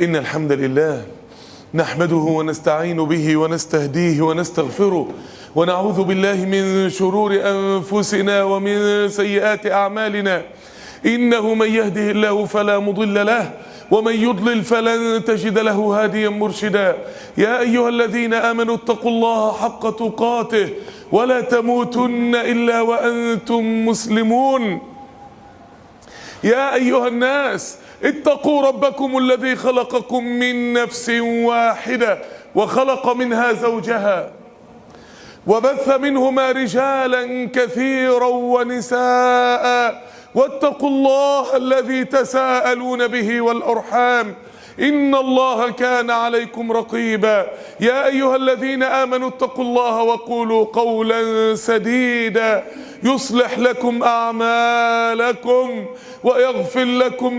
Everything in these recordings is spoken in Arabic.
إن الحمد لله نحمده ونستعين به ونستهديه ونستغفره ونعوذ بالله من شرور أنفسنا ومن سيئات أعمالنا. إنه من يهده الله فلا مضل له ومن يضلل فلن تجد له هاديا مرشدا. يا أيها الذين آمنوا اتقوا الله حق تقاته ولا تموتن إلا وأنتم مسلمون. يا أيها الناس اتقوا ربكم الذي خلقكم من نفس واحدة وخلق منها زوجها وبث منهما رجالا كثيرا ونساء واتقوا الله الذي تساءلون به والأرحام إن الله كان عليكم رقيبا. يا أيها الذين آمنوا اتقوا الله وقولوا قولا سديدا يصلح لكم أعمالكم ويغفر لكم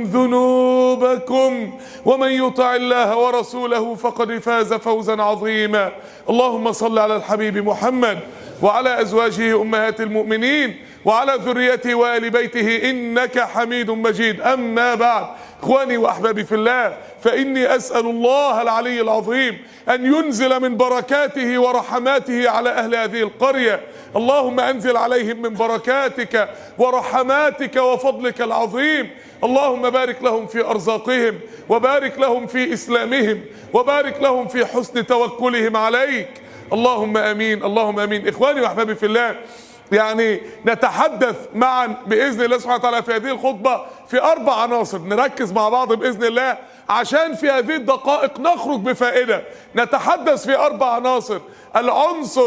ذنوبكم ومن يطع الله ورسوله فقد فاز فوزا عظيما. اللهم صل على الحبيب محمد وعلى أزواجه أمهات المؤمنين وعلى ذريته وآل بيته إنك حميد مجيد. أما بعد، إخواني وأحبابي في الله، فإني أسأل الله العلي العظيم أن ينزل من بركاته ورحماته على أهل هذه القرية. اللهم أنزل عليهم من بركاتك ورحماتك وفضلك العظيم. اللهم بارك لهم في أرزاقهم وبارك لهم في إسلامهم وبارك لهم في حسن توكلهم عليك. اللهم آمين اللهم آمين. إخواني وأحبابي في الله، يعني نتحدث معا بإذن الله سبحانه وتعالى في هذه الخطبة في 4 عناصر نركز مع بعض بإذن الله عشان في هذه الدقائق نخرج بفائدة. نتحدث في 4 عناصر. العنصر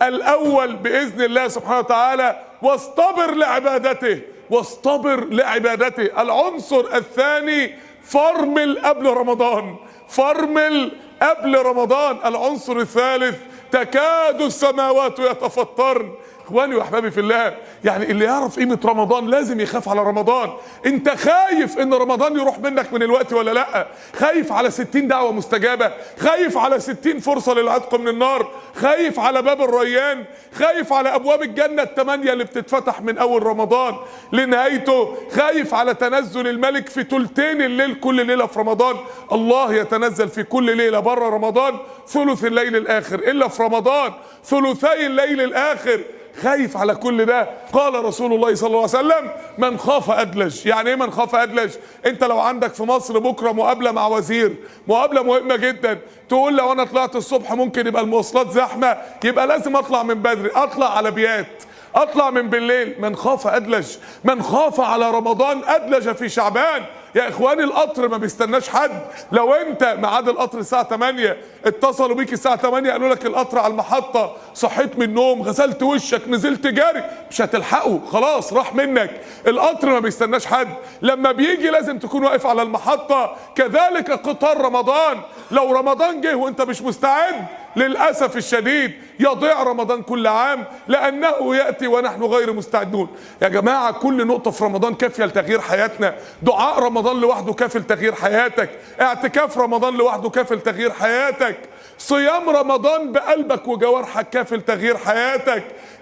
الأول بإذن الله سبحانه وتعالى واصطبر لعبادته، واصطبر لعبادته. العنصر الثاني فرمل قبل رمضان، فرمل قبل رمضان. العنصر الثالث تكاد السماوات يتفطرن. اخواني واحبابي في الله، يعني اللي يعرف قيمة رمضان لازم يخاف على رمضان. انت خايف ان رمضان يروح منك من الوقت ولا لا؟ خايف على 60 دعوة مستجابة؟ خايف على 60 فرصة للعتق من النار؟ خايف على باب الريان؟ خايف على ابواب الجنة ال8 اللي بتتفتح من اول رمضان لنهايته؟ خايف على تنزل الملك في ثلثين الليل كل ليلة في رمضان؟ الله يتنزل في كل ليلة بره رمضان ثلث الليل الاخر، الا في رمضان ثلثي الليل الاخر. خايف على كل ده. قال رسول الله صلى الله عليه وسلم: من خاف أدلج. يعني ايه من خاف أدلج؟ انت لو عندك في مصر بكرة مقابلة مع وزير، مقابلة مهمة جدا، تقول لو انا طلعت الصبح ممكن يبقى المواصلات زحمة، يبقى لازم اطلع من بدري، اطلع على بيات، اطلع من بالليل. من خاف أدلج. من خاف على رمضان أدلج في شعبان. يا اخواني القطر ما بيستناش حد. لو انت ميعاد القطر الساعة 8 اتصلوا بيك الساعة 8 قالوا لك القطر على المحطة، صحيت من النوم غسلت وشك نزلت جاري، مش هتلحقه، خلاص راح منك. القطر ما بيستناش حد، لما بيجي لازم تكون واقف على المحطة. كذلك قطار رمضان، لو رمضان جه وانت مش مستعد للأسف الشديد يضيع رمضان كل عام لأنه يأتي ونحن غير مستعدون. يا جماعة كل نقطة في رمضان كافية لتغيير حياتنا. دعاء رمضان لوحده كافي لتغيير حياتك. اعتكاف رمضان لوحده كافي لتغيير حياتك. صيام رمضان بقلبك وجوارحك كافي لتغيير حياتك.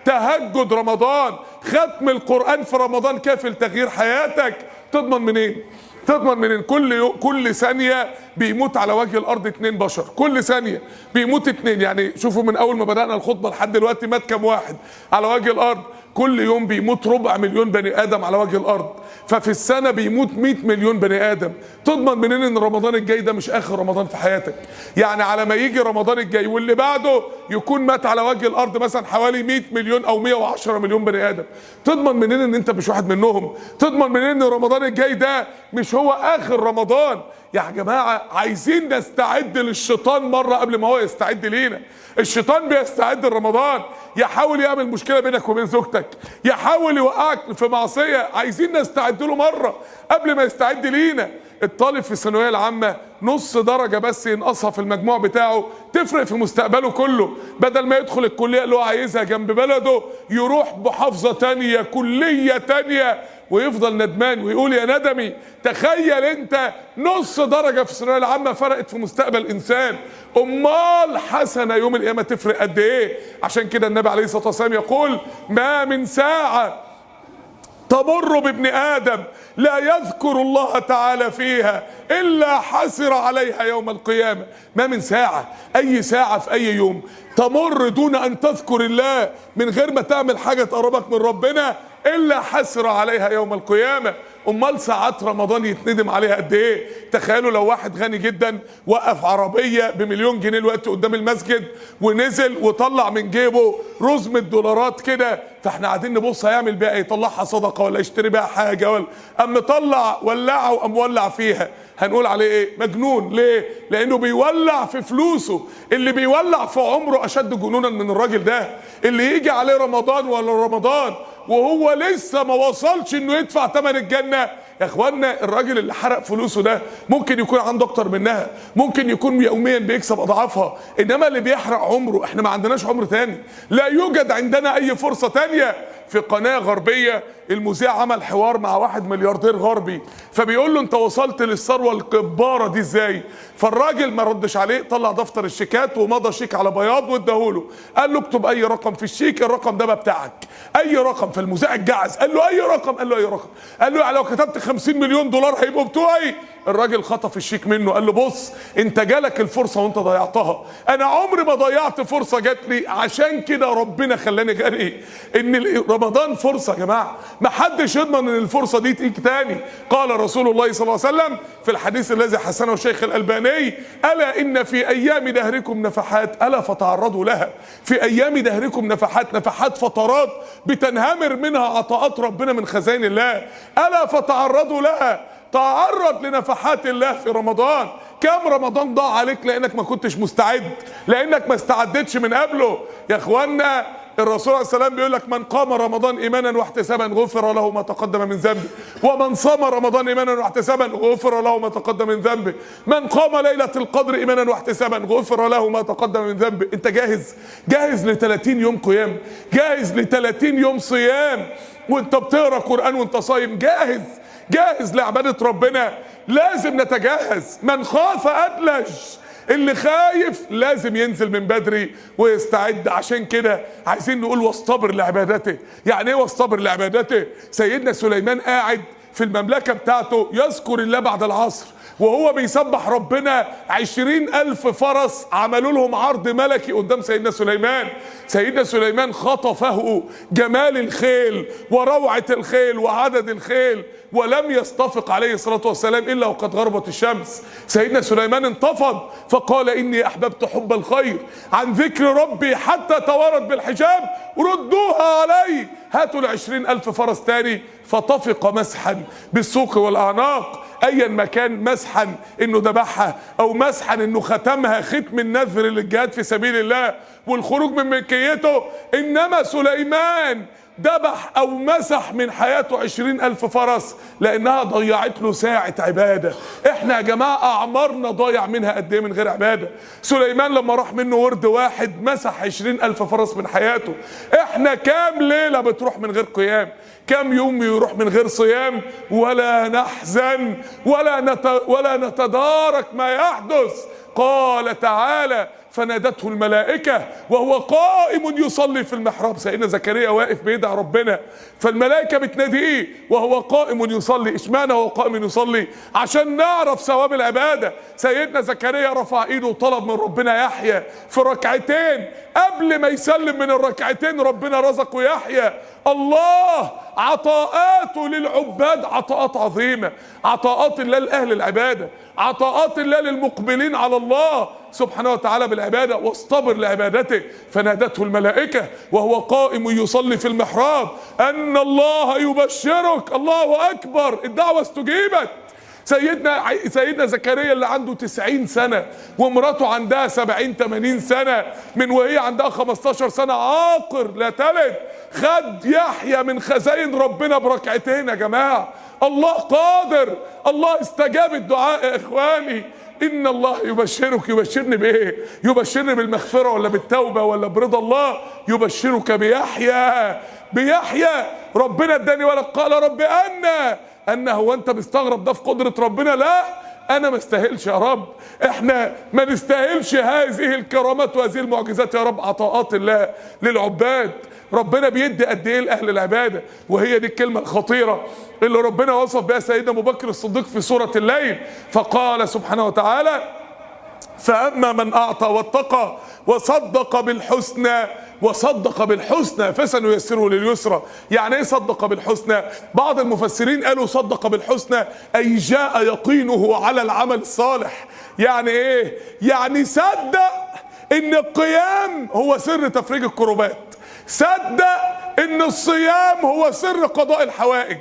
تهجد رمضان، ختم القرآن في رمضان كافي لتغيير حياتك. تضمن منين؟ تضمن من كل ثانية بيموت على وجه الأرض 2 بشر، كل ثانية بيموت 2. يعني شوفوا من أول ما بدأنا الخطبة لحد دلوقتي مات كم واحد على وجه الأرض؟ كل يوم بيموت 250 بني آدم على وجه الأرض، ففي السنة بيموت 100 مليون بني آدم. تضمن منين إن رمضان الجاي ده مش آخر رمضان في حياتك؟ يعني على ما يجي رمضان الجاي واللي بعده يكون مات على وجه الأرض مثلا حوالي 100 مليون أو 110 مليون بني آدم. تضمن منين إن أنت مش واحد منهم؟ تضمن منين إن رمضان الجاي ده مش هو آخر رمضان؟ يا جماعة عايزين نستعد للشيطان مرة قبل ما هو يستعد لينا. الشيطان بيستعد لرمضان، يحاول يعمل مشكلة بينك وبين زوجتك، يحاول يوقعك في معصية. عايزين نستعد له مرة قبل ما يستعد لينا. الطالب في الثانوية العامة نص درجة بس ينقصها في المجموع بتاعه تفرق في مستقبله كله. بدل ما يدخل الكلية اللي هو عايزها جنب بلده يروح محافظة تانية، كلية تانية، ويفضل ندمان ويقول يا ندمي. تخيل انت نص درجة في الثانوية العامة فرقت في مستقبل انسان، امال حسنة يوم القيامة تفرق قد ايه؟ عشان كده النبي عليه الصلاة والسلام يقول: ما من ساعة تمر بابن آدم لا يذكر الله تعالى فيها إلا حسر عليها يوم القيامة. ما من ساعة، أي ساعة في أي يوم تمر دون أن تذكر الله، من غير ما تعمل حاجة تقربك من ربنا، إلا حسر عليها يوم القيامة. امال ساعات رمضان يتندم عليها قد ايه؟ تخيلوا لو واحد غني جدا وقف عربيه بمليون جنيه الوقت قدام المسجد، ونزل وطلع من جيبه رزمه دولارات كده، فاحنا قاعدين نبص هيعمل بيها ايه؟ يطلعها صدقه ولا يشتري بيها حاجه، ولا قام مطلع ولعها وقام مولع فيها، هنقول عليه ايه؟ مجنون. ليه؟ لانه بيولع في فلوسه. اللي بيولع في عمره اشد جنونا من الراجل ده، اللي يجي عليه رمضان ولا رمضان وهو لسه ما وصلش انه يدفع ثمن الجنه. يا اخوانا الراجل اللي حرق فلوسه ده ممكن يكون عنده اكتر منها، ممكن يكون يوميا بيكسب اضعافها، انما اللي بيحرق عمره، احنا ما عندناش عمر تاني، لا يوجد عندنا اي فرصه تانيه. في قناه غربيه المذيع عمل حوار مع واحد ملياردير غربي، فبيقول له انت وصلت للثروه الكباره دي ازاي؟ فالراجل ما ردش عليه، طلع دفتر الشيكات ومضى شيك على بياض واداهوله، قال له اكتب اي رقم في الشيك، الرقم ده بتاعك، اي رقم. فالمذيع اتجعز، قال له اي رقم؟ قال له اي رقم. قال له يعني لو كتبت 50 مليون دولار هيبقوا بتوعي؟ الراجل خطف الشيك منه، قال له بص انت جالك الفرصه وانت ضيعتها، انا عمري ما ضيعت فرصه جات لي، عشان كده ربنا خلاني غني. ان رمضان فرصه يا جماعه، ما حدش يضمن ان الفرصه دي تيجي تاني. قال رسول الله صلى الله عليه وسلم في الحديث الذي حسنه الشيخ الالباني: الا ان في ايام دهركم نفحات الا فتعرضوا لها. في ايام دهركم نفحات، نفحات فترات بتنهمر منها عطاءات ربنا من خزائن الله، الا فتعرضوا لها. تعرض لنفحات الله في رمضان. كم رمضان ضاع عليك لانك ما كنتش مستعد، لانك ما استعدتش من قبله. يا اخوانا الرسول عليه السلام بيقول لك: من قام رمضان ايمانا واحتسابا غفر له ما تقدم من ذنبه، ومن صام رمضان ايمانا واحتسابا غفر له ما تقدم من ذنبه، من قام ليلة القدر ايمانا واحتسابا غفر له ما تقدم من ذنبه. انت جاهز؟ جاهز ل 30 يوم قيام؟ جاهز ل 30 يوم صيام وانت بتقرا قرآن وانت صايم؟ جاهز؟ جاهز لعبادة ربنا؟ لازم نتجهز. من خاف أدلج، اللي خايف لازم ينزل من بدري ويستعد. عشان كده عايزين نقول واصطبر لعبادته. يعني ايه واصطبر لعبادته؟ سيدنا سليمان قاعد في المملكة بتاعته يذكر الله بعد العصر، وهو بيسبح ربنا 20,000 فرس عملوا لهم عرض ملكي قدام سيدنا سليمان. سيدنا سليمان خطفه جمال الخيل وروعة الخيل وعدد الخيل، ولم يستفق عليه الصلاة والسلام إلا وقد غربت الشمس. سيدنا سليمان انتفض فقال: إني أحببت حب الخير عن ذكر ربي حتى توارت بالحجاب، ردوها علي، هاتوا ل20,000 فرس تاني. فطفق مسحا بالسوق والأعناق، ايا ما كان، مسحا انه ذبحها او مسحا انه ختمها ختم النذر للجهاد في سبيل الله والخروج من ملكيته. انما سليمان ذبح او مسح من حياته 20,000 فرس لانها ضيعت له ساعة عبادة. احنا يا جماعة اعمارنا ضايع منها قد ايه من غير عبادة؟ سليمان لما راح منه ورد واحد مسح 20,000 فرس من حياته. احنا كام ليلة بتروح من غير قيام؟ كم يوم يروح من غير صيام؟ ولا نحزن ولا نتدارك ما يحدث. قال تعالى: فنادته الملائكة وهو قائم يصلي في المحراب. سيدنا زكريا واقف بيدعي ربنا، فالملائكة بتناديه وهو قائم يصلي. اشمعنى هو قائم يصلي؟ عشان نعرف ثواب العبادة. سيدنا زكريا رفع ايده وطلب من ربنا يحيى في ركعتين، قبل ما يسلم من الركعتين ربنا رزقه يحيى. الله عطاءاته للعباد عطاءات عظيمة، عطاءات الله لأهل العبادة، عطاءات الله للمقبلين على الله سبحانه وتعالى بالعبادة. واصطبر لعبادته. فنادته الملائكة وهو قائم يصلي في المحراب أن الله يبشرك. الله أكبر، الدعوة استجيبت. سيدنا زكريا اللي عنده 90 سنة ومراته عندها 70-80 سنة، من وهي عندها 15 سنة عاقر لا تلد، خد يحيى من خزائن ربنا بركعتين. يا جماعة الله قادر، الله استجاب الدعاء. يا اخواني ان الله يبشرك. يبشرني بايه؟ يبشرني بالمغفرة ولا بالتوبة ولا برضا الله؟ يبشرك بيحيى. بيحيى ربنا اداني ولد. قال رب أنه. هو انت مستغرب ده في قدرة ربنا؟ لا، انا ما استاهلش يا رب، احنا ما نستاهلش هذه الكرامات وهذه المعجزات يا رب، عطاءات الله للعباد. ربنا بيدي قد ايه لاهل العباده، وهي دي الكلمه الخطيره اللي ربنا وصف بها سيدنا ابو بكر الصديق في سوره الليل، فقال سبحانه وتعالى: فأما من أعطى واتقى وصدق بالحسنى، وصدق بالحسنى فسنيسره لليسرى. يعني ايه صدق بالحسنى؟ بعض المفسرين قالوا صدق بالحسنى اي جاء يقينه على العمل الصالح. يعني ايه؟ يعني صدق ان القيام هو سر تفريج الكروبات، صدق ان الصيام هو سر قضاء الحوائج.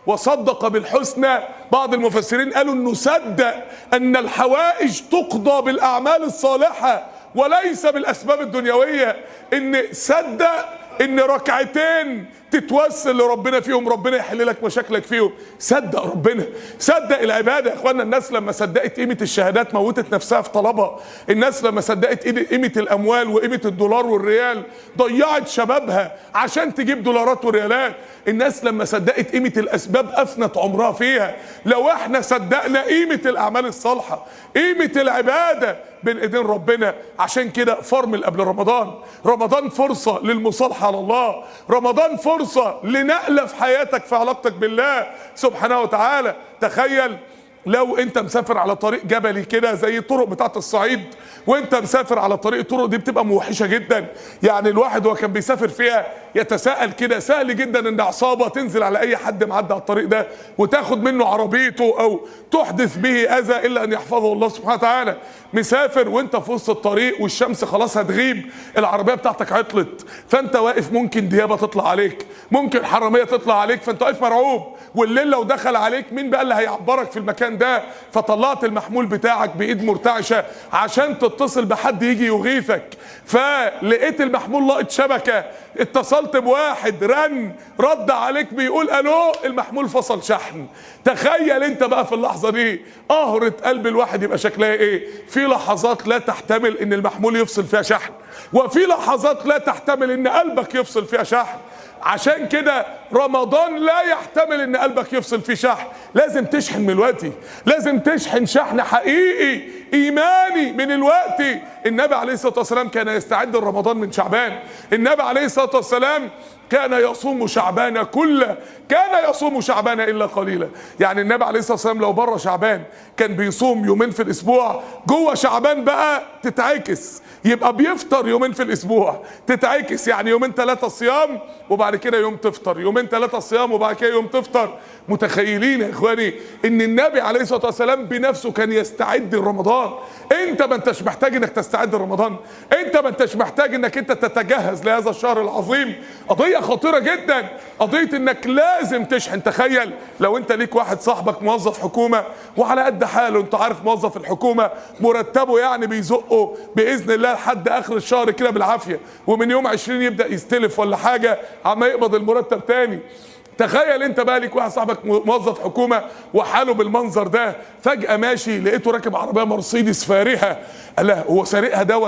وصدق بالحسنى بعض المفسرين قالوا انه صدق ان الحوائج تقضى بالاعمال الصالحه وليس بالاسباب الدنيويه، ان صدق ان ركعتين تتوسل لربنا فيهم ربنا يحل لك مشاكلك فيهم. صدق ربنا، صدق العباده يا اخوانا. الناس لما صدقت قيمه الشهادات موتت نفسها في طلبها، الناس لما صدقت قيمه الاموال وقيمه الدولار والريال ضيعت شبابها عشان تجيب دولارات وريالات، الناس لما صدقت قيمه الاسباب افنت عمرها فيها. لو احنا صدقنا قيمه الاعمال الصالحه، قيمه العباده بين ايدين ربنا، عشان كده فرمل قبل رمضان. رمضان فرصه للمصالحه على الله، رمضان فرصه لنقله في حياتك في علاقتك بالله سبحانه وتعالى. تخيل لو انت مسافر على طريق جبلي كده زي الطرق بتاعت الصعيد، وانت مسافر على طريق، الطرق دي بتبقى موحشه جدا، يعني الواحد وهو كان بيسافر فيها يتساءل كده، سهل جدا ان عصابه تنزل على اي حد معدي على الطريق ده وتاخد منه عربيته او تحدث به اذى الا ان يحفظه الله سبحانه وتعالى. مسافر وانت في وسط الطريق والشمس خلاص هتغيب، العربيه بتاعتك عطلت، فانت واقف ممكن ديابه تطلع عليك، ممكن حراميه تطلع عليك، فانت واقف مرعوب، والليل لو دخل عليك مين بقى اللي هيعبرك في المكان ده؟ فطلعت المحمول بتاعك بايد مرتعشه عشان تتصل بحد يجي يغيثك، فلقيت المحمول لاقط شبكه، اتصلت بواحد رد عليك بيقول الو، المحمول فصل شحن. تخيل انت بقى في اللحظه دي قهرة قلب الواحد يبقى شكلها ايه؟ في لحظات لا تحتمل ان المحمول يفصل فيها شحن، وفي لحظات لا تحتمل ان قلبك يفصل فيها شحن. عشان كده رمضان لا يحتمل ان قلبك يفصل فيه شحن، لازم تشحن من الوقت، لازم تشحن شحن حقيقي ايماني من الوقت. النبي عليه الصلاه والسلام كان يستعد لرمضان من شعبان، النبي عليه الصلاه والسلام كان يصوم شعبان كله، كان يصوم شعبان الا قليلا. يعني النبي عليه الصلاه والسلام لو بره شعبان كان بيصوم يومين في الاسبوع، جوه شعبان بقى تتعكس، يبقى بيفطر يومين في الاسبوع، تتعكس يعني يومين 3 صيام وبعد كده يوم تفطر، يومين 3 صيام وبعد كده يوم تفطر. متخيلين يا اخواني ان النبي عليه الصلاه والسلام بنفسه كان يستعد لرمضان؟ انت ما انتش محتاج انك تستعد لرمضان، انت ما انتش محتاج انك انت تتجهز لهذا الشهر العظيم. قضيه خطيره جدا، قضيه انك لازم تشحن. تخيل لو انت ليك واحد صاحبك موظف حكومه وعلى قد حاله، انت عارف موظف الحكومه مرتبه يعني بيزقه باذن الله لحد اخر الشهر كده بالعافيه، ومن يوم 20 يبدا يستلف ولا حاجه عما يقبض المرتب تاني. تخيل انت بقى ليك واحد صاحبك موظف حكومه وحاله بالمنظر ده، فجاه ماشي لقيته راكب عربيه مرسيدس فارهه، لا هو سارقها ده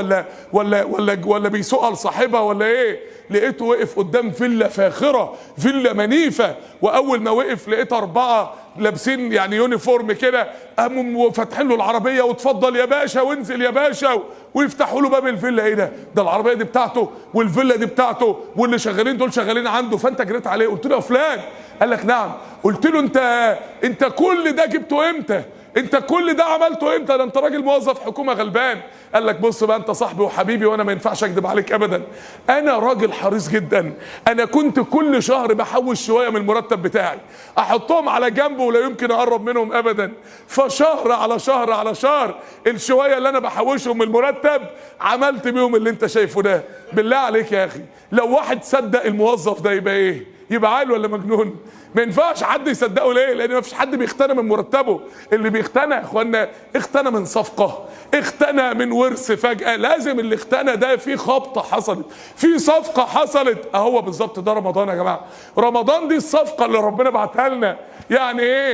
ولا بيسوقها لصاحبها ولا ايه؟ لقيته وقف قدام فيلا فاخره، فيلا منيفه، واول ما وقف لقيت 4 لابسين يعني يونيفورم كده، قاموا فاتحين له العربيه واتفضل يا باشا وانزل يا باشا، ويفتحوا له باب الفيلا. ايه ده؟ ده العربيه دي بتاعته والفيلا دي بتاعته واللي شغالين دول شغالين عنده. فانت جريت عليه قلت له يا فلان، قال لك نعم. قلت له انت كل ده جبته امتى؟ انت كل ده عملته امتى؟ ده انت راجل موظف حكومه غلبان. قال لك بص بقى، انت صاحبي وحبيبي وانا ما ينفعش اكذب عليك ابدا، انا راجل حريص جدا، انا كنت كل شهر بحوش شويه من المرتب بتاعي احطهم على جنب ولا يمكن اقرب منهم ابدا، فشهر على شهر على شهر الشويه اللي انا بحوشهم من المرتب عملت بيهم اللي انت شايفه ده. بالله عليك يا اخي، لو واحد صدق الموظف ده يبقى ايه؟ يبقى عاقل ولا مجنون؟ ما ينفعش حد يصدقه. ليه؟ لان ما فيش حد بيختنى من مرتبه. اللي بيختنى يا اخوانا اختنى من صفقه، اختنى من ورث فجاه. لازم اللي اختنى ده في خبطه حصلت، في صفقه حصلت. اهو بالظبط ده رمضان يا جماعه، رمضان دي الصفقه اللي ربنا بعتها لنا. يعني ايه؟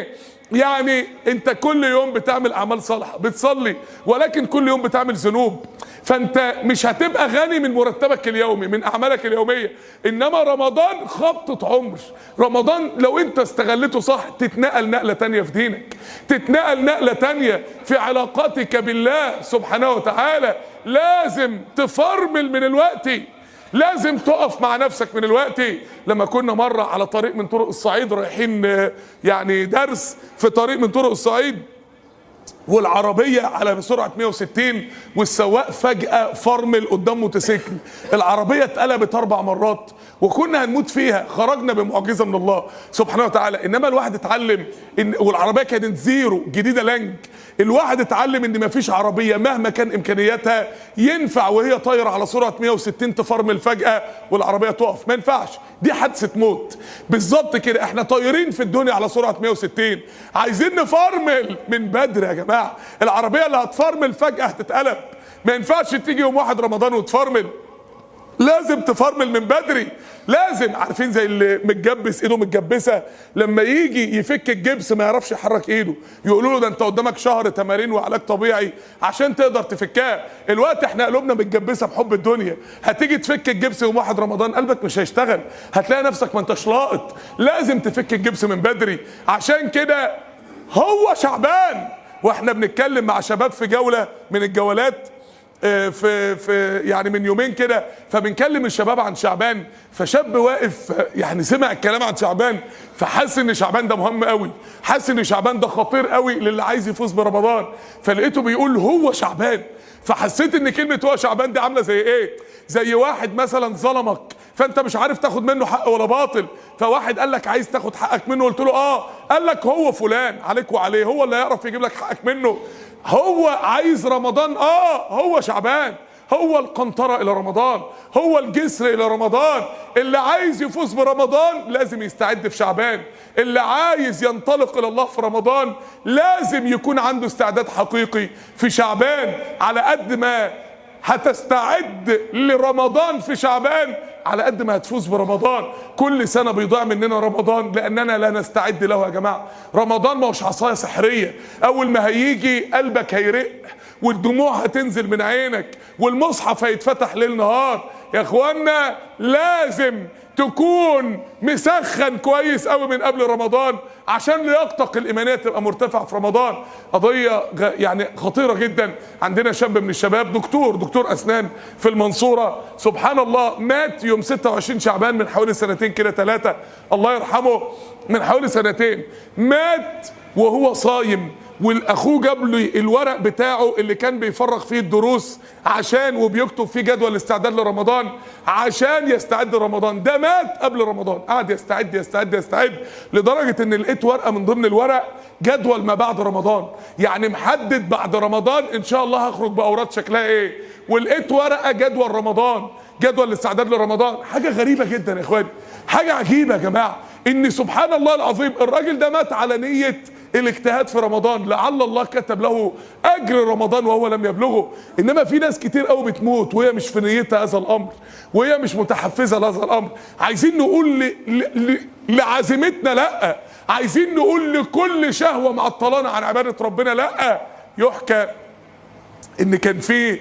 يعني انت كل يوم بتعمل اعمال صالحه، بتصلي، ولكن كل يوم بتعمل ذنوب. فانت مش هتبقى غني من مرتبك اليومي، من اعمالك اليوميه. انما رمضان خبطه عمر. رمضان لو انت استغلته صح تتنقل نقله تانيه في دينك، تتنقل نقله تانيه في علاقاتك بالله سبحانه وتعالى. لازم تفرمل من الوقت، لازم تقف مع نفسك من الوقت. لما كنا مرة على طريق من طرق الصعيد رايحين يعني درس في طريق من طرق الصعيد، والعربية على سرعة 160 والسواق فجأة فرمل قدام موتوسيكل، العربية اتقلبت 4 مرات وكنا هنموت فيها. خرجنا بمعجزة من الله سبحانه وتعالى. انما الواحد اتعلم والعربية كانت زيرو جديدة لانج، الواحد اتعلم ان مفيش عربية مهما كان امكانياتها ينفع وهي طايرة على سرعة 160 تفرمل فجأة والعربية تقف. ما ينفعش، دي حادثة موت بالظبط كده. احنا طايرين في الدنيا على سرعة 160، عايزين نفرمل من بدري يا جماعة. العربية اللي هتفرمل فجأة هتتقلب. ما ينفعش تيجي يوم 1 رمضان وتفرمل، لازم تفرمل من بدري. لازم، عارفين زي اللي متجبس ايده متجبسه، لما يجي يفك الجبس ما يعرفش يحرك ايده، يقولوا له ده انت قدامك شهر تمارين وعلاج طبيعي عشان تقدر تفكها. الوقت احنا قلوبنا متجبسه بحب الدنيا، هتيجي تفك الجبس يوم 1 رمضان قلبك مش هيشتغل، هتلاقي نفسك ما انتش لاقط. لازم تفك الجبس من بدري. عشان كده هو شعبان، واحنا بنتكلم مع شباب في جوله من الجولات في يعني من يومين كده، فبنكلم الشباب عن شعبان، فشاب واقف يعني سمع الكلام عن شعبان فحس ان شعبان ده مهم قوي، حس ان شعبان ده خطير قوي للي عايز يفوز برمضان. فلقيته بيقول هو شعبان، فحسيت ان كلمه هو شعبان دي عامله زي ايه؟ زي واحد مثلا ظلمك فانت مش عارف تاخد منه حق ولا باطل، فواحد قال لك عايز تاخد حقك منه، قلت له اه، قال لك هو فلان عليك وعليه، هو اللي يعرف يجيب لك حقك منه. هو عايز رمضان، هو شعبان، هو القنطرة الى رمضان، هو الجسر الى رمضان. اللي عايز يفوز برمضان لازم يستعد في شعبان، اللي عايز ينطلق الى الله في رمضان لازم يكون عنده استعداد حقيقي في شعبان. على قد ما هتستعد لرمضان في شعبان على قد ما هتفوز برمضان. كل سنة بيضيع مننا رمضان لأننا لا نستعد له يا جماعة. رمضان ما هوش عصاية سحرية، أول ما هيجي قلبك هيرق والدموع هتنزل من عينك والمصحف هيتفتح ليل نهار. يا اخوانا لازم تكون مسخن كويس قوي من قبل رمضان عشان لياقتك الإيمانية تبقى مرتفعة في رمضان. قضية يعني خطيرة جدا. عندنا شاب من الشباب دكتور أسنان في المنصورة، سبحان الله، مات يوم 26 شعبان من حوالي 2 كده 3، الله يرحمه، من حوالي 2 مات وهو صايم، والاخوه جاب لي الورق بتاعه اللي كان بيفرغ فيه الدروس عشان وبيكتب فيه جدول الاستعداد لرمضان عشان يستعد لرمضان. ده مات قبل رمضان، قعد يستعد لدرجه ان لقيت ورقه من ضمن الورق جدول ما بعد رمضان، يعني محدد بعد رمضان ان شاء الله هخرج باوراد شكلها ايه، ولقيت ورقه جدول رمضان، جدول الاستعداد لرمضان. حاجه غريبه جدا يا اخواني، حاجه عجيبه يا جماعه، ان سبحان الله العظيم الراجل ده مات على نيه الاجتهاد في رمضان، لعل الله كتب له اجر رمضان وهو لم يبلغه. انما في ناس كتير قوي بتموت وهي مش في نيتها هذا الامر، وهي مش متحفزه لهذا الامر. عايزين نقول لعزيمتنا لا، عايزين نقول لكل شهوه معطلانا عن عباده ربنا لا. يحكى ان كان في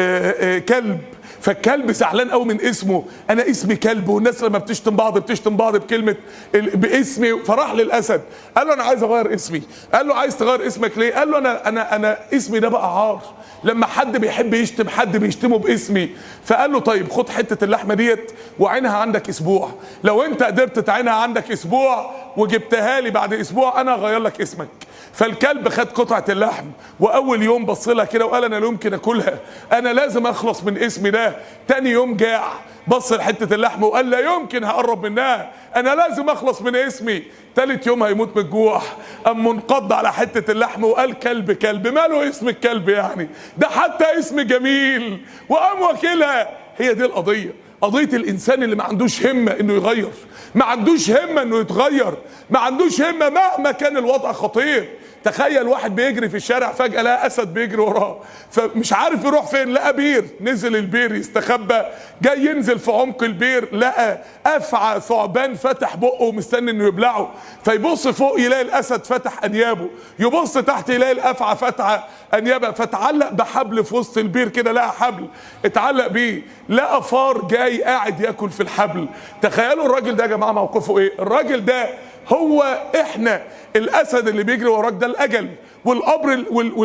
كلب، فالكلب زعلان قوي من اسمه، انا اسمي كلب والناس لما بتشتم بعض بكلمه باسمي، فراح للاسد قال له انا عايز اغير اسمي. قال له عايز تغير اسمك ليه؟ قال له انا اسمي ده بقى عار، لما حد بيحب يشتم حد بيشتمه باسمي. فقال له طيب خد حته اللحمه ديت وعينها عندك اسبوع، لو انت قدرت تعينها عندك اسبوع وجبتها لي بعد اسبوع انا هغير لك اسمك. فالكلب خد قطعه اللحم واول يوم بص لها كده وقال انا لا يمكن اكلها، انا لازم اخلص من اسمي ده. تاني يوم جاع بص لحته اللحم وقال لا يمكن هقرب منها، انا لازم اخلص من اسمي. تالت يوم هيموت من الجوع، قام منقض على حته اللحم وقال كلب ماله اسم الكلب يعني، ده حتى اسم جميل، وقام واكلها. هي دي القضيه، قضيه الانسان اللي ما عندوش همه انه يغير، ما عندوش همه انه يتغير، ما عندوش همه مهما كان الوضع خطير. تخيل واحد بيجري في الشارع فجأة لقى اسد بيجري وراه، فمش عارف يروح فين، لقى بير، نزل البير يستخبى، جاي ينزل في عمق البير لقى افعى ثعبان فتح بقه ومستني انه يبلعه، فيبص فوق يلاقي الاسد فتح انيابه، يبص تحت يلاقي الافعى فتح انيابها، فتعلق بحبل في وسط البير كده، لقى حبل اتعلق بيه، لقى فار جاي قاعد ياكل في الحبل. تخيلوا الراجل ده يا جماعه موقفه ايه؟ الراجل ده هو احنا، الاسد اللي بيجري وراك ده الاجل، والقبر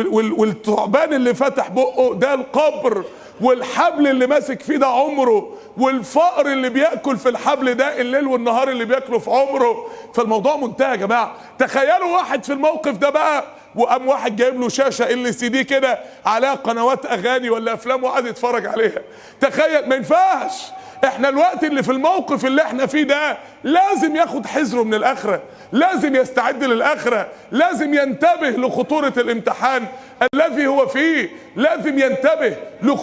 والثعبان اللي فتح بقه ده القبر، والحبل اللي ماسك فيه ده عمره، والفقر اللي بياكل في الحبل ده الليل والنهار اللي بياكله في عمره. فالموضوع منتهي يا جماعه. تخيلوا واحد في الموقف ده بقى، وقام واحد جايب له شاشه LCD كده عليها قنوات اغاني ولا افلام وقعد يتفرج عليها. تخيل، ما ينفعش. احنا الوقت اللي في الموقف اللي احنا فيه ده لازم ياخد حذره من الاخره، لازم يستعد للاخره، لازم ينتبه لخطوره الامتحان الذي هو فيه، لازم ينتبه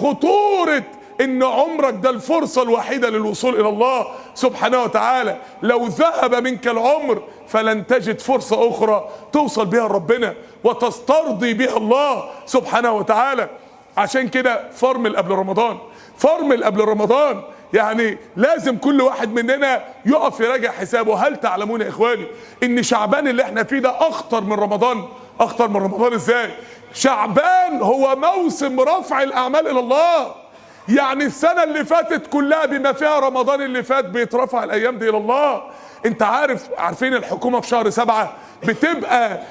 لخطوره ان عمرك ده الفرصه الوحيده للوصول الى الله سبحانه وتعالى. لو ذهب منك العمر فلن تجد فرصه اخرى توصل بها لربنا وتسترضي بها الله سبحانه وتعالى. عشان كده فرمل قبل رمضان، فرمل قبل رمضان. يعني لازم كل واحد مننا يقف يراجع حسابه. هل تعلمون يا اخواني ان شعبان اللي احنا فيه ده اخطر من رمضان؟ اخطر من رمضان ازاي؟ شعبان هو موسم رفع الاعمال الى الله. يعني السنة اللي فاتت كلها بما فيها رمضان اللي فات بيترفع الايام دي الى الله. انت عارفين الحكومة في شهر 7 بتبقى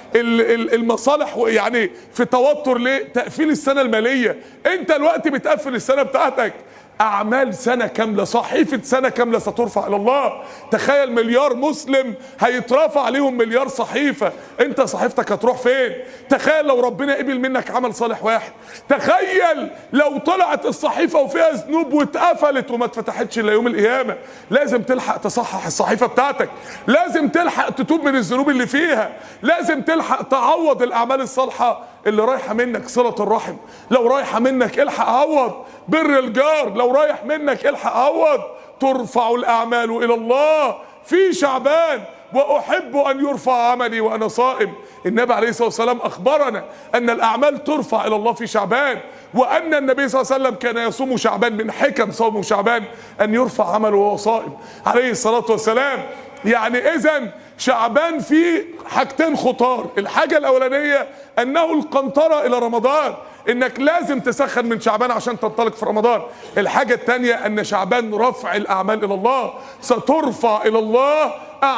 المصالح يعني في توتر ليه؟ تقفيل السنة المالية. انت الوقت بتقفل السنة بتاعتك، اعمال سنة كاملة، صحيفة سنة كاملة سترفع الى الله. تخيل مليار مسلم هيترفع عليهم مليار صحيفة، انت صحيفتك هتروح فين؟ تخيل لو ربنا قبل منك عمل صالح واحد، تخيل لو طلعت الصحيفة وفيها ذنوب واتقفلت وما اتفتحتش الا يوم القيامة. لازم تلحق تصحح الصحيفة بتاعتك، لازم تلحق تتوب من الذنوب اللي فيها، لازم تلحق تعوض الاعمال الصالحة اللي رايحة منك. صلة الرحم لو رايحة منك الحق عوض، بر الجار لو رايح منك الحق عوض. ترفع الاعمال الى الله في شعبان، واحب ان يرفع عملي وانا صائم. النبي عليه الصلاه والسلام اخبرنا ان الاعمال ترفع الى الله في شعبان، وان النبي صلى الله عليه وسلم كان يصوم شعبان. من حكم صوم شعبان ان يرفع عمله وهو صائم عليه الصلاه والسلام. يعني اذا شعبان فيه حاجتين خطار. الحاجه الاولانيه انه القنطره الى رمضان، انك لازم تسخن من شعبان عشان تنطلق في رمضان. الحاجه الثانيه ان شعبان رفع الاعمال الى الله، سترفع الى الله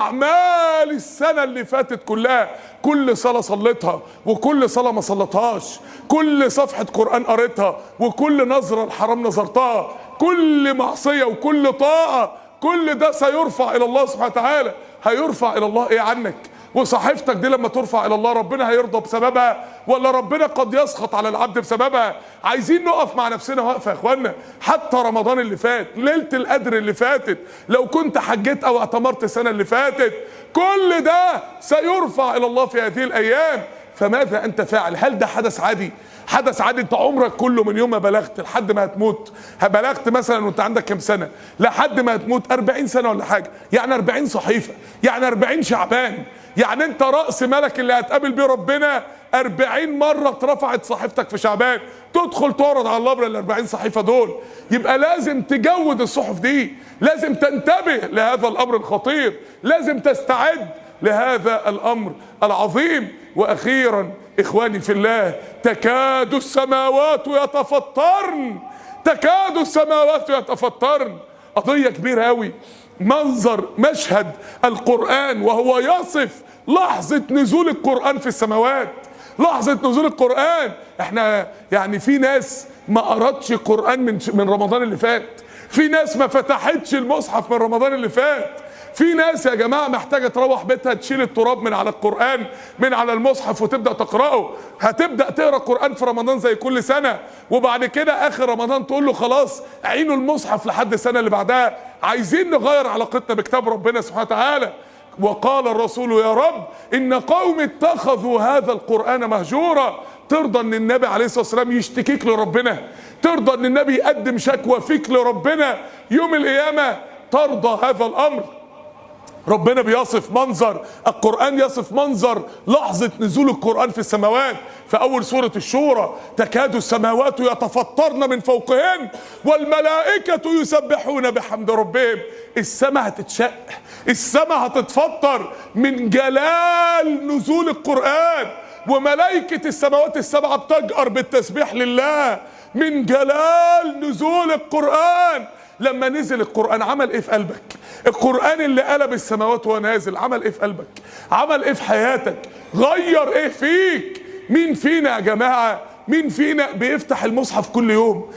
اعمال السنه اللي فاتت كلها. كل صلاه صليتها وكل صلاه ما صلتهاش، كل صفحه قران قريتها وكل نظره الحرام نظرتها، كل معصيه وكل طاعه، كل ده سيرفع الى الله سبحانه وتعالى. هيرفع الى الله ايه عنك؟ وصحيفتك دي لما ترفع الى الله ربنا هيرضى بسببها ولا ربنا قد يسخط على العبد بسببها؟ عايزين نقف مع نفسنا وقفه يا اخوانا. حتى رمضان اللي فات، ليله القدر اللي فاتت، لو كنت حجيت او اعتمرت السنه اللي فاتت، كل ده سيرفع الى الله في هذه الايام. فماذا انت فاعل؟ هل ده حدث عادي؟ حدث عادي؟ انت عمرك كله من يوم ما بلغت لحد ما هتموت، بلغت مثلا وانت عندك كام سنه لحد ما هتموت 40 سنه ولا حاجه، يعني 40 صحيفه، يعني 40 شعبان. يعني انت رأس ملك اللي هتقابل بيه ربنا 40 مرة اترفعت صحيفتك في شعبان، تدخل تعرض على الله بال 40 صحيفة دول. يبقى لازم تجود الصحف دي، لازم تنتبه لهذا الامر الخطير، لازم تستعد لهذا الامر العظيم. واخيرا اخواني في الله، تكاد السماوات يتفطرن، تكاد السماوات يتفطرن. قضية كبيرة قوي. منظر مشهد القرآن وهو يصف لحظة نزول القرآن في السماوات، لحظة نزول القرآن. احنا يعني في ناس ما قرأتش القرآن من رمضان اللي فات، في ناس ما فتحتش المصحف من رمضان اللي فات، في ناس يا جماعة محتاجة تروح بيتها تشيل التراب من على القرآن من على المصحف وتبدأ تقرأه. هتبدأ تقرأ القرآن في رمضان زي كل سنة، وبعد كده آخر رمضان تقول له خلاص عينوا المصحف لحد السنة اللي بعدها. عايزين نغير علاقتنا بكتاب ربنا سبحانه وتعالى. وقال الرسول يا رب إن قوم اتخذوا هذا القرآن مهجورا. ترضى ان النبي عليه الصلاة والسلام يشتكيك لربنا؟ ترضى ان النبي يقدم شكوى فيك لربنا يوم القيامة؟ ترضى هذا الأمر؟ ربنا بيصف منظر القرآن، يصف منظر لحظة نزول القرآن في السماوات في أول سورة الشورى: تكاد السماوات يتفطرن من فوقهن والملائكة يسبحون بحمد ربهم. السماء هتتشق، السماء هتتفطر من جلال نزول القرآن، وملائكة السماوات السبعة بتجأر بالتسبيح لله من جلال نزول القرآن. لما نزل القرآن عمل ايه في قلبك؟ القرآن اللي قلب السماوات وهو نازل عمل ايه في قلبك؟ عمل ايه في حياتك؟ غير ايه فيك؟ مين فينا يا جماعة، مين فينا بيفتح المصحف كل يوم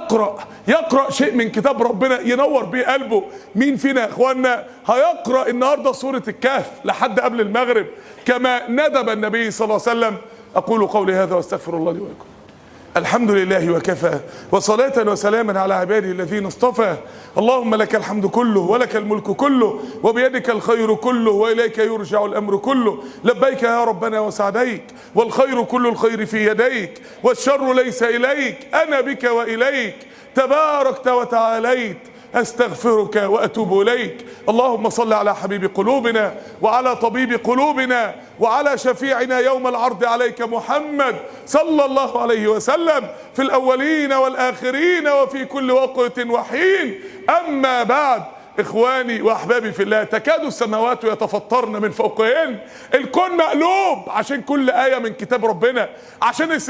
يقرأ شيء من كتاب ربنا ينور بيه قلبه؟ مين فينا يا اخوانا هيقرأ النهاردة سورة الكهف لحد قبل المغرب كما ندب النبي صلى الله عليه وسلم؟ أقول قولي هذا واستغفر الله لي ولكم. الحمد لله وكفى، وصلاة وسلاما على عباده الذين اصطفى. اللهم لك الحمد كله ولك الملك كله وبيدك الخير كله وإليك يرجع الأمر كله. لبيك يا ربنا وسعديك، والخير كل الخير في يديك، والشر ليس إليك، أنا بك وإليك، تباركت وتعاليت، أستغفرك وأتوب إليك. اللهم صل على حبيب قلوبنا وعلى طبيب قلوبنا وعلى شفيعنا يوم العرض عليك محمد صلى الله عليه وسلم في الأولين والآخرين وفي كل وقت وحين. أما بعد، إخواني وأحبابي في الله، تكاد السماوات يتفطرن من فوقهن. الكون مقلوب عشان كل آية من كتاب ربنا، عشان ال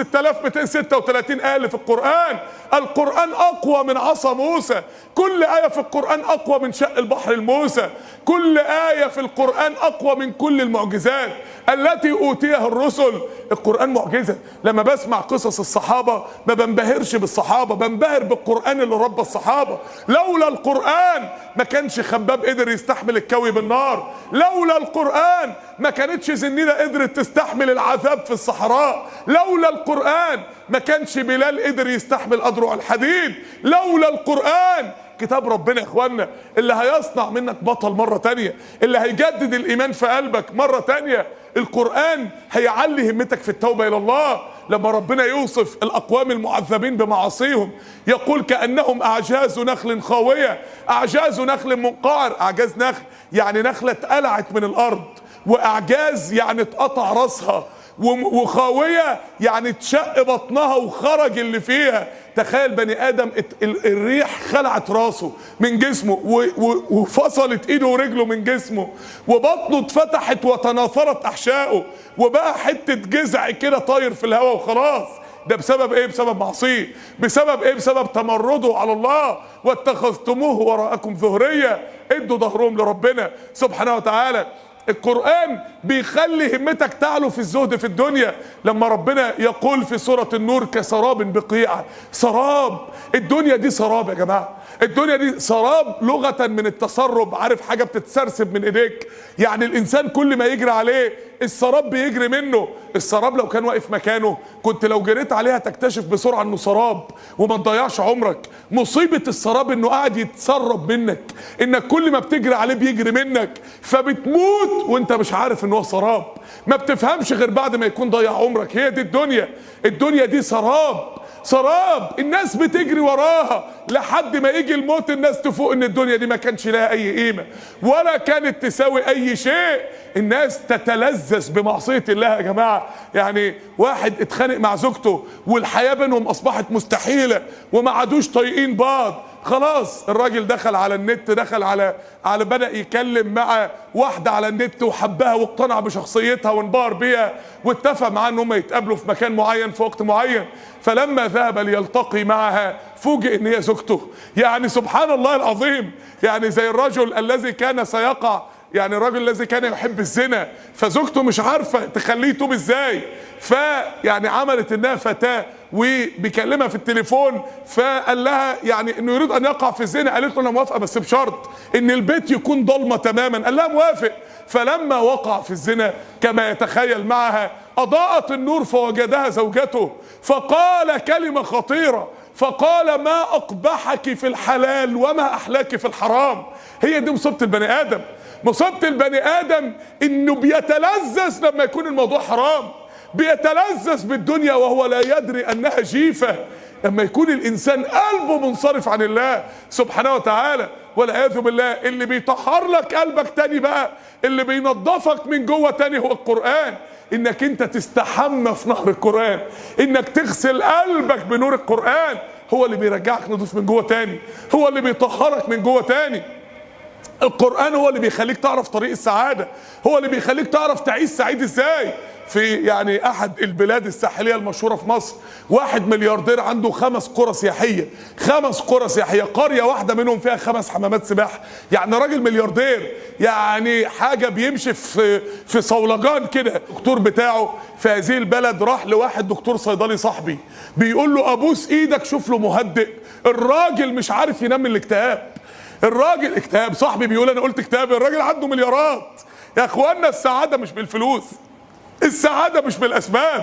6236 آية اللي في القرآن. القرآن أقوى من عصا موسى، كل آية في القرآن أقوى من شق البحر الموسى، كل آية في القرآن أقوى من كل المعجزات التي أوتيها الرسل. القرآن معجزة. لما بسمع قصص الصحابة ما بنبهرش بالصحابة، بنبهر بالقرآن اللي ربى الصحابة. لولا القرآن ما كانش خباب قدر يستحمل الكوي بالنار، لولا القرآن ما كانتش زنيدة قدرت تستحمل العذاب في الصحراء، لولا القرآن ما كانش بلال قدر يستحمل أذرع الحديد، لولا القرآن. كتاب ربنا يا اخوانا اللي هيصنع منك بطل مرة تانية، اللي هيجدد الإيمان في قلبك مرة تانية. القرآن هيعلي همتك في التوبة إلى الله. لما ربنا يوصف الأقوام المعذبين بمعاصيهم يقول: كأنهم أعجاز نخل خاوية. أعجاز نخل منقعر، أعجاز نخل يعني نخلة اتقلعت من الأرض، وأعجاز يعني اتقطع راسها، وخاوية يعني اتشق بطنها وخرج اللي فيها. تخيل بني آدم الريح خلعت راسه من جسمه وفصلت ايده ورجله من جسمه، وبطنه اتفتحت وتناثرت أحشائه، وبقى حتة جذع كده طاير في الهواء وخلاص. ده بسبب ايه؟ بسبب معصيه. بسبب ايه؟ بسبب تمرده على الله. واتخذتموه وراءكم ظهريا، ادوا ظهرهم لربنا سبحانه وتعالى. القرآن بيخلي همتك تعلو في الزهد في الدنيا. لما ربنا يقول في سورة النور: كسراب بقيعة. سراب، الدنيا دي سراب يا جماعة، الدنيا دي سراب لغة من التسرب. عارف حاجة بتتسرسب من ايديك؟ يعني الانسان كل ما يجري عليه السراب بيجري منه. السراب لو كان واقف مكانه كنت لو جريت عليها تكتشف بسرعة انه سراب وما تضيعش عمرك. مصيبة السراب انه قاعد يتسرب منك، انك كل ما بتجري عليه بيجري منك، فبتموت وانت مش عارف ان هو سراب. ما بتفهمش غير بعد ما يكون ضيع عمرك. هي دي الدنيا، الدنيا دي سراب. سراب الناس بتجري وراها لحد ما يجي الموت، الناس تفوق ان الدنيا دي ما كانش لها اي قيمة ولا كانت تساوي اي شيء. الناس تتلذذ بمعصية الله يا جماعة. يعني واحد اتخانق مع زوجته والحياة بينهم اصبحت مستحيلة وما عادوش طايقين بعض، خلاص الراجل دخل على النت، دخل على بدأ يكلم مع واحدة على النت وحبها واقتنع بشخصيتها وانبهر بيها، واتفق معاه ان هم يتقابلوا في مكان معين في وقت معين. فلما ذهب ليلتقي معها فوجئ ان هي زوجته. يعني سبحان الله العظيم، يعني زي الرجل الذي كان سيقع، يعني الراجل الذي كان يحب الزنا، فزوجته مش عارفة تخليه يتوب ازاي، فيعني عملت انها فتاة وبيكلمها في التليفون، فقال لها يعني انه يريد ان يقع في الزنا. قالت له انا موافقة بس بشرط ان البيت يكون ضلمة تماما. قال لها موافق. فلما وقع في الزنا كما يتخيل معها اضاءت النور فوجدها زوجته، فقال كلمة خطيرة، فقال: ما اقبحك في الحلال وما احلاك في الحرام. هي دي مصيبة البني ادم. مصيبة البني ادم انه بيتلذذ لما يكون الموضوع حرام، بيتلذذ بالدنيا وهو لا يدري انها جيفة. لما يكون الانسان قلبه منصرف عن الله سبحانه وتعالى والعياذ بالله. اللي بيطهر لك قلبك تاني بقى، اللي بينظفك من جوه تاني هو القرآن. انك انت تستحمى في نهر القرآن، انك تغسل قلبك بنور القرآن، هو اللي بيرجعك نضيف من جوه تاني، هو اللي بيطهرك من جوه تاني. القرآن هو اللي بيخليك تعرف طريق السعادة، هو اللي بيخليك تعرف تعيش سعيد ازاي. في يعني احد البلاد الساحلية المشهورة في مصر، واحد ملياردير عنده 5 قرى سياحية، 5 قرى سياحية، قرية واحدة منهم فيها 5 حمامات سباحة. يعني راجل ملياردير، يعني حاجة بيمشي في صولجان كده. الدكتور بتاعه في هذه البلد راح لواحد دكتور صيدلي صاحبي، بيقول له ابوس ايدك شوف له مهدئ. الراجل مش عارف ينام من الاكتئاب، الراجل اكتئاب. صاحبي بيقول انا قلت اكتئاب، الراجل عنده مليارات. يا اخوانا السعادة مش بالفلوس، السعادة مش بالاسباب،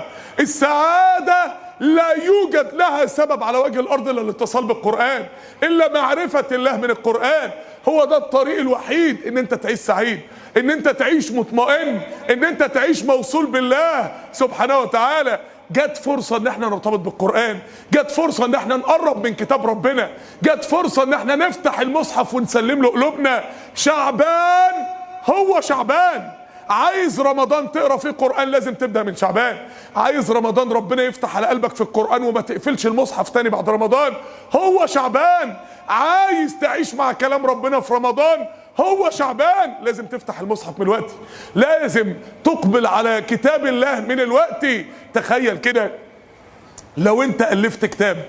السعادة لا يوجد لها سبب على وجه الارض الا الاتصال بالقرآن، الا معرفة الله من القرآن. هو ده الطريق الوحيد ان انت تعيش سعيد، ان انت تعيش مطمئن، ان انت تعيش موصول بالله سبحانه وتعالى. جت فرصة ان احنا نرتبط بالقرآن، جت فرصة ان احنا نقرب من كتاب ربنا، جت فرصة ان احنا نفتح المصحف ونسلم له قلوبنا. شعبان هو شعبان، عايز رمضان تقرا فيه قرآن لازم تبدأ من شعبان. عايز رمضان ربنا يفتح على قلبك في القرآن وما تقفلش المصحف تاني بعد رمضان، هو شعبان. عايز تعيش مع كلام ربنا في رمضان، هو شعبان. لازم تفتح المصحف من الوقت، لازم تقبل على كتاب الله من الوقت. تخيل كده لو انت ألفت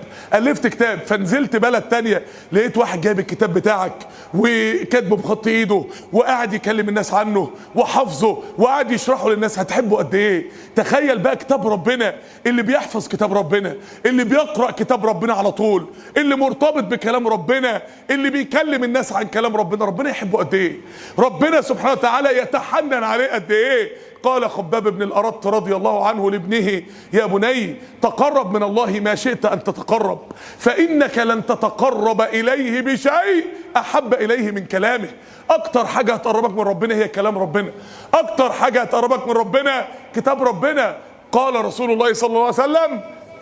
كتاب فنزلت بلد تانية، لقيت واحد جايب الكتاب بتاعك وكاتبه بخط ايده وقاعد يكلم الناس عنه وحافظه وقاعد يشرحه للناس، هتحبه قد ايه؟ تخيل بقى كتاب ربنا، اللي بيحفظ كتاب ربنا، اللي بيقرأ كتاب ربنا على طول، اللي مرتبط بكلام ربنا، اللي بيكلم الناس عن كلام ربنا، ربنا يحبه قد ايه؟ ربنا سبحانه وتعالى يتحنن عليه قد ايه؟ قال خباب بن الأرط رضي الله عنه لابنه: يا بني تقرب من الله ما شئت أن تتقرب، فإنك لن تتقرب إليه بشيء أحب إليه من كلامه. أكتر حاجة هتقربك من ربنا هي كلام ربنا، أكتر حاجة هتقربك من ربنا كتاب ربنا. قال رسول الله صلى الله عليه وسلم: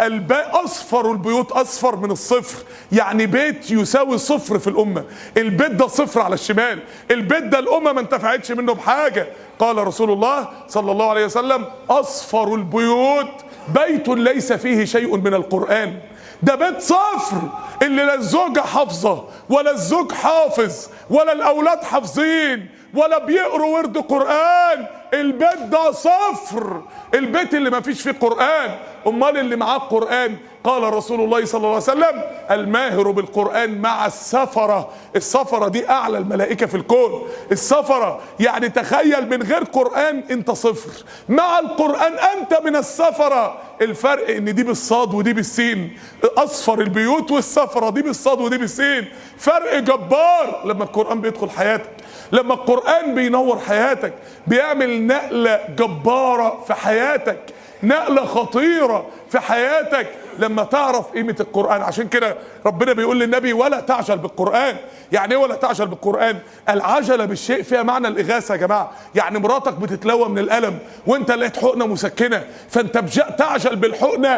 أصفر البيوت أصفر من الصفر، يعني بيت يساوي صفر في الأمة، البيت ده صفر على الشمال، البيت ده الأمة ما انتفعتش منه بحاجة. قال رسول الله صلى الله عليه وسلم: أصفر البيوت بيت ليس فيه شيء من القرآن. ده بيت صفر، اللي لا الزوجة حافظة ولا الزوج حافظ ولا الأولاد حافظين ولا بيقروا ورد قرآن، البيت ده صفر، البيت اللي ما فيش فيه قرآن. امال اللي معاه قرآن، قال رسول الله صلى الله عليه وسلم: الماهر بالقرآن مع السفرة. السفرة دي اعلى الملائكة في الكون، السفرة يعني تخيل من غير قرآن انت صفر، مع القرآن انت من السفرة. الفرق ان دي بالصاد ودي بالسين، اصفر البيوت والسفرة دي بالصاد ودي بالسين، فرق جبار. لما القرآن بيدخل حياتك، لما القرآن بينور حياتك، بيعمل نقلة جبارة في حياتك، نقلة خطيرة في حياتك لما تعرف قيمة القرآن. عشان كده ربنا بيقول للنبي: ولا تعجل بالقرآن. يعني ايه ولا تعجل بالقرآن؟ العجلة بالشيء فيها معنى الإغاثة يا جماعة. يعني مراتك بتتلوى من الألم وانت لقيت حقنة مسكنة، فانت تعجل بالحقنة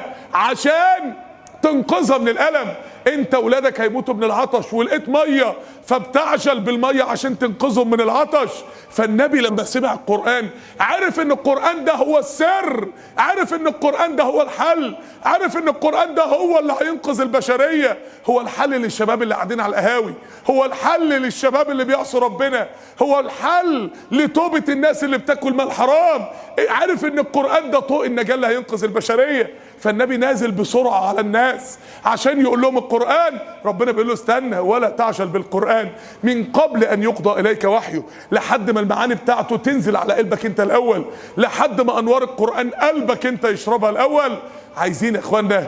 عشان تنقذها من الألم. انت ولادك هيموتوا من العطش ولقيت ميه فبتعجل بالميه عشان تنقذهم من العطش. فالنبي لما سمع القرآن عرف ان القرآن ده هو السر، عرف ان القرآن ده هو الحل، عرف ان القرآن ده هو اللي هينقذ البشرية، هو الحل للشباب اللي قاعدين على القهاوي، هو الحل للشباب اللي بيعصوا ربنا، هو الحل لتوبة الناس اللي بتاكل مال حرام. عرف ان القرآن ده طوق النجاة اللي هينقذ البشرية. فالنبي نازل بسرعة على الناس عشان يقول لهم القرآن. ربنا بيقول له: استنى، ولا تعجل بالقرآن من قبل أن يقضى إليك وحيه، لحد ما المعاني بتاعته تنزل على قلبك أنت الأول، لحد ما أنوار القرآن قلبك أنت يشربها الأول. عايزين يا إخوانا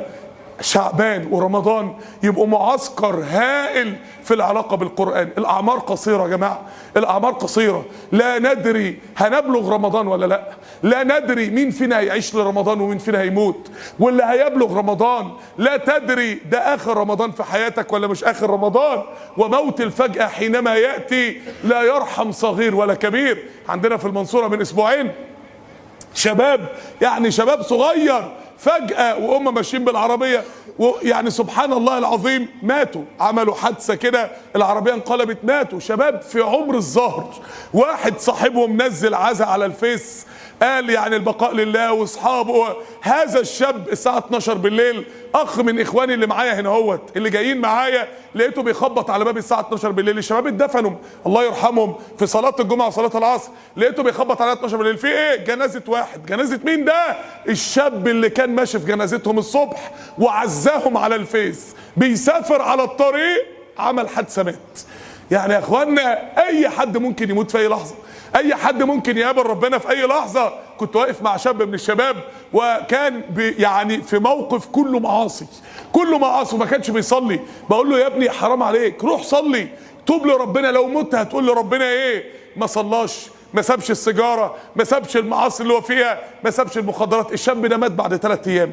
شعبان ورمضان يبقوا معسكر هائل في العلاقة بالقرآن. الأعمار قصيرة يا جماعة، الأعمار قصيرة، لا ندري هنبلغ رمضان ولا لا، لا ندري مين فينا هيعيش لرمضان ومين فينا هيموت، واللي هيبلغ رمضان لا تدري ده آخر رمضان في حياتك ولا مش آخر رمضان. وموت الفجأة حينما يأتي لا يرحم صغير ولا كبير. عندنا في المنصورة من أسبوعين شباب، يعني شباب صغير فجأة وهم ماشيين بالعربية يعني سبحان الله العظيم ماتوا، عملوا حادثة كده العربية انقلبت، ماتوا شباب في عمر الظهر. واحد صاحبهم نزل عزا على الفيس قال يعني البقاء لله واصحابه. هذا الشاب الساعة 12 بالليل اخ من اخواني اللي معايا هنا هوت اللي جايين معايا لقيته بيخبط على بابي الساعة 12 بالليل. الشباب اتدفنوا الله يرحمهم في صلاة الجمعة وصلاة العصر، لقيته بيخبط على 12 بالليل في ايه؟ جنازة واحد. جنازة مين ده؟ الشاب اللي كان ماشي في جنازتهم الصبح وعزاهم على الفيس، بيسافر على الطريق عمل حادثة مات. يعني يا اخوانا اي حد ممكن يموت في اي لحظة، اي حد ممكن يقابل ربنا في اي لحظة. كنت واقف مع شاب من الشباب وكان يعني في موقف كله معاصي، كله معاصي وما كانش بيصلي. بقول له يا ابني حرام عليك روح صلي توب لربنا، لو مت هتقول لربنا ايه؟ ما صلاش، ما سابش السيجارة، ما سابش المعاصي اللي هو فيها، ما سابش المخدرات. الشاب ده مات بعد 3 ايام،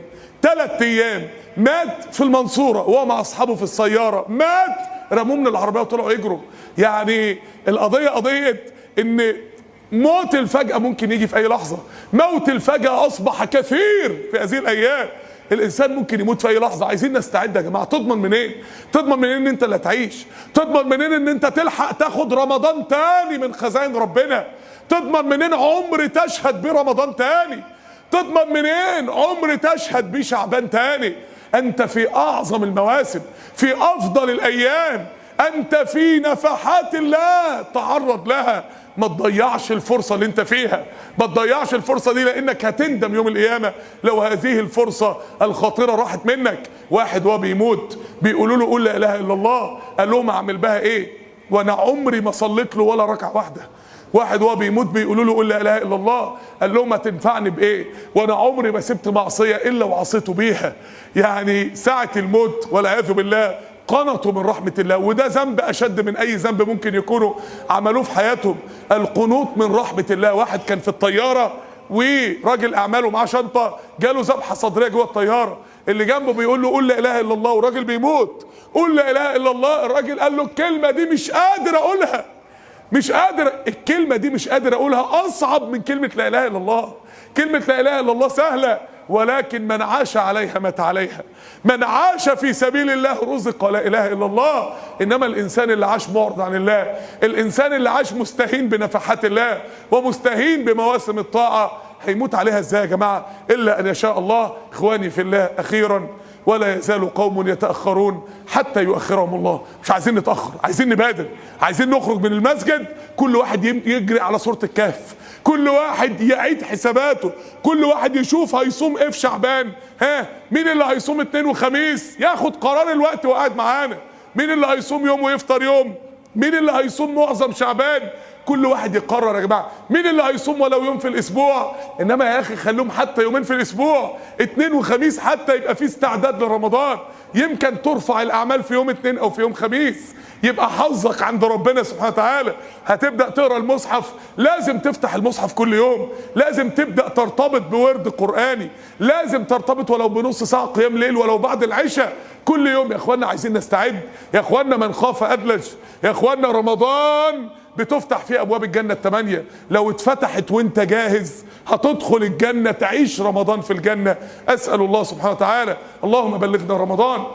3 ايام مات في المنصورة وهو مع اصحابه في السيارة، مات رموه من العربية وطلعوا يجروا. يعني القضية قضية ان موت الفجأة ممكن يجي في اي لحظة. موت الفجأة اصبح كثير في هذه الايام. الانسان ممكن يموت في اي لحظة. عايزين نستعد يا جماعة. تضمن منين؟ تضمن منين ان انت اللي هتعيش؟ تضمن منين ان انت تلحق تاخد رمضان تاني من خزائن ربنا؟ تضمن منين عمر تشهد بيه رمضان تاني؟ تضمن منين عمر تشهد بيه شعبان تاني؟ انت في اعظم المواسم، في افضل الايام، انت في نفحات الله، تعرض لها. ما تضيعش الفرصة اللي انت فيها، ما تضيعش الفرصة دي، لانك هتندم يوم القيامة لو هذه الفرصة الخطيرة راحت منك. واحد وهو بيموت بيقولوا له قول لا اله الا الله، قال لهم اعمل بها ايه؟ وانا عمري ما صليت له ولا ركعة واحدة. واحد وهو بيموت بيقولوا له قول لا اله الا الله، قال لهم هتنفعني بايه؟ وانا عمري ما سبت معصية الا وعصيته بيها. يعني ساعة الموت والعياذ بالله قنطوا من رحمة الله، وده ذنب أشد من أي ذنب ممكن يكونوا عملوه في حياتهم، القنوط من رحمة الله. واحد كان في الطيارة وراجل أعماله معاه شنطة جاله ذبحة صدرية جوه الطيارة، اللي جنبه بيقول له قول لا إله إلا الله والراجل بيموت. قول لا إله إلا الله، الراجل قال له الكلمة دي مش قادر أقولها، مش قادر، الكلمة دي مش قادر أقولها، أصعب من كلمة لا إله إلا الله. كلمة لا إله إلا الله سهلة، ولكن من عاش عليها مات عليها. من عاش في سبيل الله رزق لا اله الا الله. انما الانسان اللي عاش معرض عن الله، الانسان اللي عاش مستهين بنفحات الله ومستهين بمواسم الطاعة، هيموت عليها ازاي يا جماعة؟ الا ان يشاء الله. اخواني في الله، اخيرا ولا يزال قوم يتأخرون حتى يؤخرهم الله. مش عايزين نتأخر، عايزين نبادر، عايزين نخرج من المسجد كل واحد يجري على سورة الكهف، كل واحد يعيد حساباته، كل واحد يشوف هيصوم ايه في شعبان. ها مين اللي هيصوم اثنين وخميس؟ ياخد قرار الوقت وقاعد معانا. مين اللي هيصوم يوم ويفطر يوم؟ مين اللي هيصوم معظم شعبان؟ كل واحد يقرر يا جماعه مين اللي هيصوم ولو يوم في الاسبوع. انما يا اخي خليهم حتى يومين في الاسبوع، اثنين وخميس، حتى يبقى في استعداد لرمضان. يمكن ترفع الاعمال في يوم اثنين او في يوم خميس، يبقى حظك عند ربنا سبحانه وتعالى. هتبدا تقرا المصحف، لازم تفتح المصحف كل يوم، لازم تبدا ترتبط بورد قراني، لازم ترتبط ولو بنص ساعه قيام ليل، ولو بعد العشاء كل يوم. يا اخوانا عايزين نستعد، يا اخوانا من خاف ادلج، يا اخوانا رمضان بتفتح فيه ابواب الجنه ال8، لو اتفتحت وانت جاهز هتدخل الجنه، تعيش رمضان في الجنه. اسال الله سبحانه وتعالى اللهم بلغنا رمضان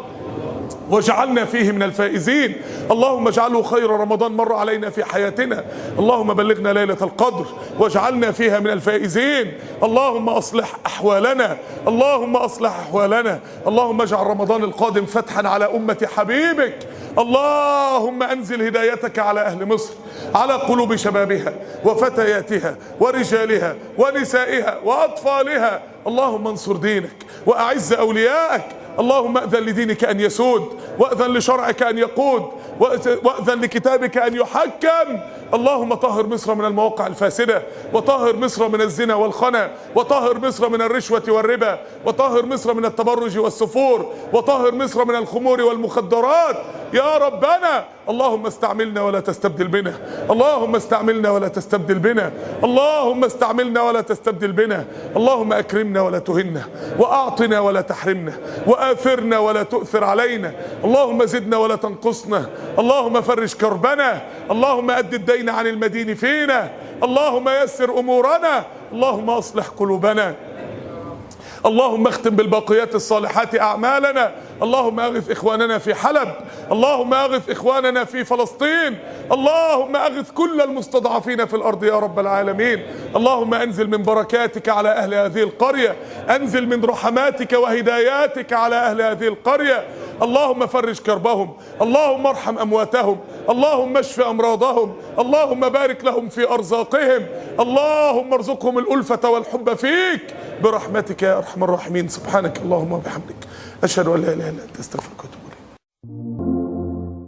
واجعلنا فيه من الفائزين. اللهم اجعله خير رمضان مر علينا في حياتنا. اللهم بلغنا ليلة القدر واجعلنا فيها من الفائزين. اللهم اصلح احوالنا، اللهم اصلح احوالنا. اللهم اجعل رمضان القادم فتحا على امة حبيبك. اللهم انزل هدايتك على اهل مصر، على قلوب شبابها وفتياتها ورجالها ونسائها واطفالها. اللهم انصر دينك واعز اوليائك. اللهم اذن لدينك ان يسود، واذن لشرعك ان يقود، واذن لكتابك ان يحكم. اللهم طهر مصر من المواقع الفاسده، وطهر مصر من الزنا والخنا، وطهر مصر من الرشوه والربا، وطهر مصر من التبرج والسفور، وطهر مصر من الخمور والمخدرات يا ربنا. اللهم استعملنا ولا تستبدل بنا، اللهم استعملنا ولا تستبدل بنا، اللهم استعملنا ولا تستبدل بنا. اللهم اكرمنا ولا تهنا، واعطنا ولا تحرمنا، وآثرنا ولا تؤثر علينا. اللهم زدنا ولا تنقصنا، اللهم فرج كربنا، اللهم أد الدين عن المدين فينا، اللهم يسر أمورنا، اللهم أصلح قلوبنا، اللهم اختم بالباقيات الصالحات أعمالنا. اللهم أغث إخواننا في حلب، اللهم أغث إخواننا في فلسطين، اللهم أغث كل المستضعفين في الأرض يا رب العالمين. اللهم أنزل من بركاتك على أهل هذه القرية، أنزل من رحماتك وهداياتك على أهل هذه القرية. اللهم فرج كربهم، اللهم ارحم أمواتهم، اللهم اشف أمراضهم، اللهم بارك لهم في أرزاقهم، اللهم ارزقهم الألفة والحب فيك برحمتك يا أرحم الراحمين. سبحانك اللهم وبحمدك، أشهد أن لا إله إلا أنت، أستغفرك.